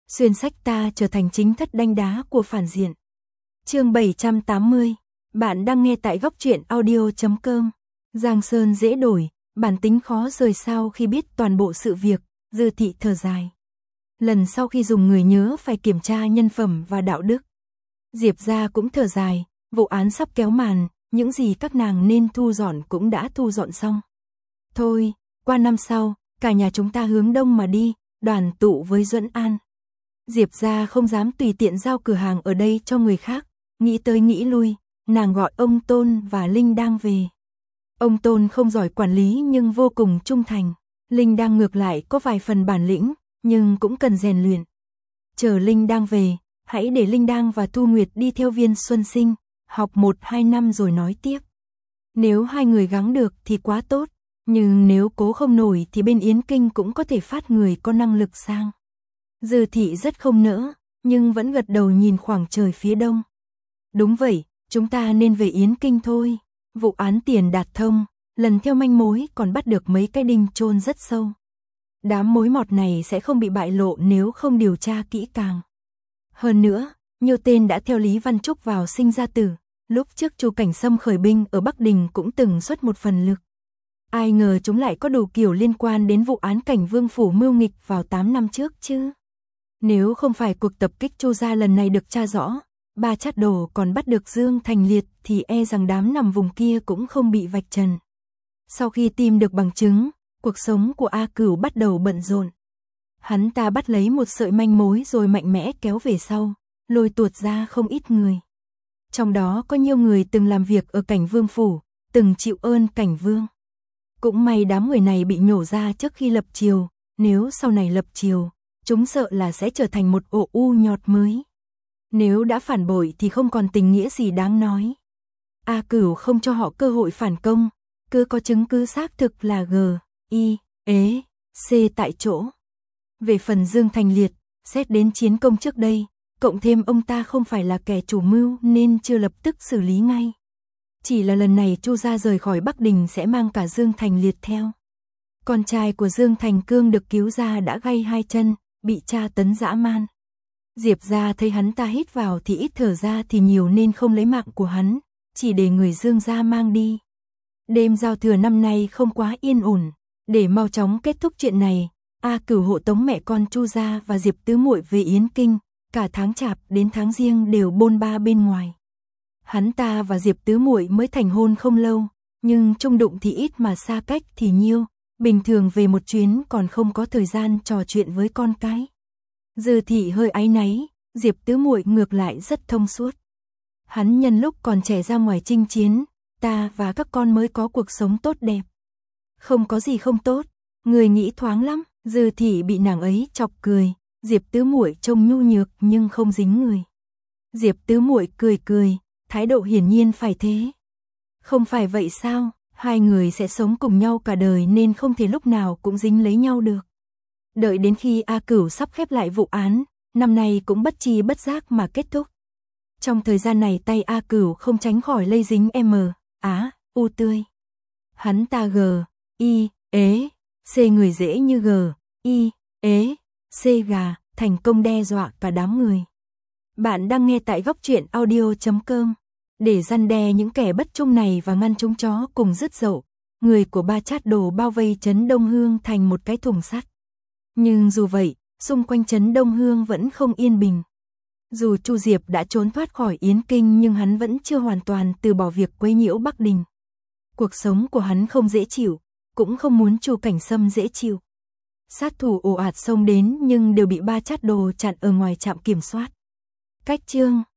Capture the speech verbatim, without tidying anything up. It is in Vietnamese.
xuyên sách ta trở thành chính thất đanh đá của phản diện. Chương bảy trăm tám mươi, bạn đang nghe tại góc truyện audio chấm com. Giang sơn dễ đổi, bản tính khó rời sao khi biết toàn bộ sự việc, Dư Thị thở dài. Lần sau khi dùng người nhớ phải kiểm tra nhân phẩm và đạo đức. Diệp gia cũng thở dài, vụ án sắp kéo màn, những gì các nàng nên thu dọn cũng đã thu dọn xong. Thôi, qua năm sau, cả nhà chúng ta hướng đông mà đi, đoàn tụ với Duẫn An. Diệp gia không dám tùy tiện giao cửa hàng ở đây cho người khác, nghĩ tới nghĩ lui, nàng gọi ông Tôn và Linh Đang về. Ông Tôn không giỏi quản lý nhưng vô cùng trung thành, Linh Đang ngược lại có vài phần bản lĩnh, nhưng cũng cần rèn luyện. Chờ Linh Đang về, hãy để Linh Đang và Thu Nguyệt đi theo Viên Xuân Sinh, học một hai năm rồi nói tiếp. Nếu hai người gắng được thì quá tốt, nhưng nếu cố không nổi thì bên Yến Kinh cũng có thể phát người có năng lực sang. Dư Thị rất không nỡ, nhưng vẫn gật đầu nhìn khoảng trời phía đông. Đúng vậy, chúng ta nên về Yến Kinh thôi. Vụ án tiền đạt thông, lần theo manh mối còn bắt được mấy cái đinh chôn rất sâu. Đám mối mọt này sẽ không bị bại lộ nếu không điều tra kỹ càng. Hơn nữa, nhiều tên đã theo Lý Văn Trúc vào sinh ra tử. Lúc trước Chu Cảnh Sâm khởi binh ở Bắc Đình cũng từng xuất một phần lực. Ai ngờ chúng lại có đủ kiểu liên quan đến vụ án Cảnh Vương phủ mưu nghịch vào tám năm trước chứ. Nếu không phải cuộc tập kích Chu gia lần này được tra rõ, Ba Chát Đồ còn bắt được Dương Thành Liệt thì e rằng đám nằm vùng kia cũng không bị vạch trần. Sau khi tìm được bằng chứng, cuộc sống của A Cửu bắt đầu bận rộn. Hắn ta bắt lấy một sợi manh mối rồi mạnh mẽ kéo về sau, lôi tuột ra không ít người. Trong đó có nhiều người từng làm việc ở Cảnh Vương phủ, từng chịu ơn Cảnh Vương. Cũng may đám người này bị nhổ ra trước khi lập triều, nếu sau này lập triều, chúng sợ là sẽ trở thành một ổ u nhọt mới. Nếu đã phản bội thì không còn tình nghĩa gì đáng nói. A Cửu không cho họ cơ hội phản công, cứ có chứng cứ xác thực là G, I, ế, C tại chỗ. Về phần Dương Thành Liệt, xét đến chiến công trước đây, cộng thêm ông ta không phải là kẻ chủ mưu nên chưa lập tức xử lý ngay. Chỉ là lần này Chu gia rời khỏi Bắc Đình sẽ mang cả Dương Thành Liệt theo. Con trai của Dương Thành Cương được cứu ra đã gãy hai chân, bị tra tấn dã man. Diệp gia thấy hắn ta hít vào thì ít thở ra thì nhiều nên không lấy mạng của hắn, chỉ để người Dương gia mang đi. Đêm giao thừa năm nay không quá yên ổn, để mau chóng kết thúc chuyện này, A Cửu hộ tống mẹ con Chu gia và Diệp Tứ Muội về Yến Kinh, cả tháng Chạp đến tháng Giêng đều bôn ba bên ngoài. Hắn ta và Diệp Tứ Muội mới thành hôn không lâu, nhưng chung đụng thì ít mà xa cách thì nhiều, bình thường về một chuyến còn không có thời gian trò chuyện với con cái. Dư Thị hơi áy náy, Diệp Tứ Muội ngược lại rất thông suốt. Hắn nhân lúc còn trẻ ra ngoài chinh chiến, ta và các con mới có cuộc sống tốt đẹp. Không có gì không tốt, người nghĩ thoáng lắm. Dư Thị bị nàng ấy chọc cười, Diệp Tứ Muội trông nhu nhược nhưng không dính người. Diệp Tứ Muội cười cười, thái độ hiển nhiên phải thế. Không phải vậy sao, hai người sẽ sống cùng nhau cả đời nên không thể lúc nào cũng dính lấy nhau được. Đợi đến khi A Cửu sắp khép lại vụ án, năm nay cũng bất tri bất giác mà kết thúc. Trong thời gian này tay A Cửu không tránh khỏi lây dính M, Á, U tươi. Hắn ta G, I, ế, C người dễ như G, I, ế, C gà, thành công đe dọa cả đám người. Bạn đang nghe tại góc truyện audio chấm com. Để răn đe những kẻ bất trung này và ngăn chúng chó cùng dứt dậu, người của Ba Chát Đồ bao vây trấn Đông Hương thành một cái thùng sắt. Nhưng dù vậy, xung quanh trấn Đông Hương vẫn không yên bình. Dù Chu Diệp đã trốn thoát khỏi Yến Kinh nhưng hắn vẫn chưa hoàn toàn từ bỏ việc quấy nhiễu Bắc Đình. Cuộc sống của hắn không dễ chịu, cũng không muốn Chu Cảnh Sâm dễ chịu. Sát thủ ồ ạt xông đến nhưng đều bị Ba Chát Đồ chặn ở ngoài trạm kiểm soát. Cách chương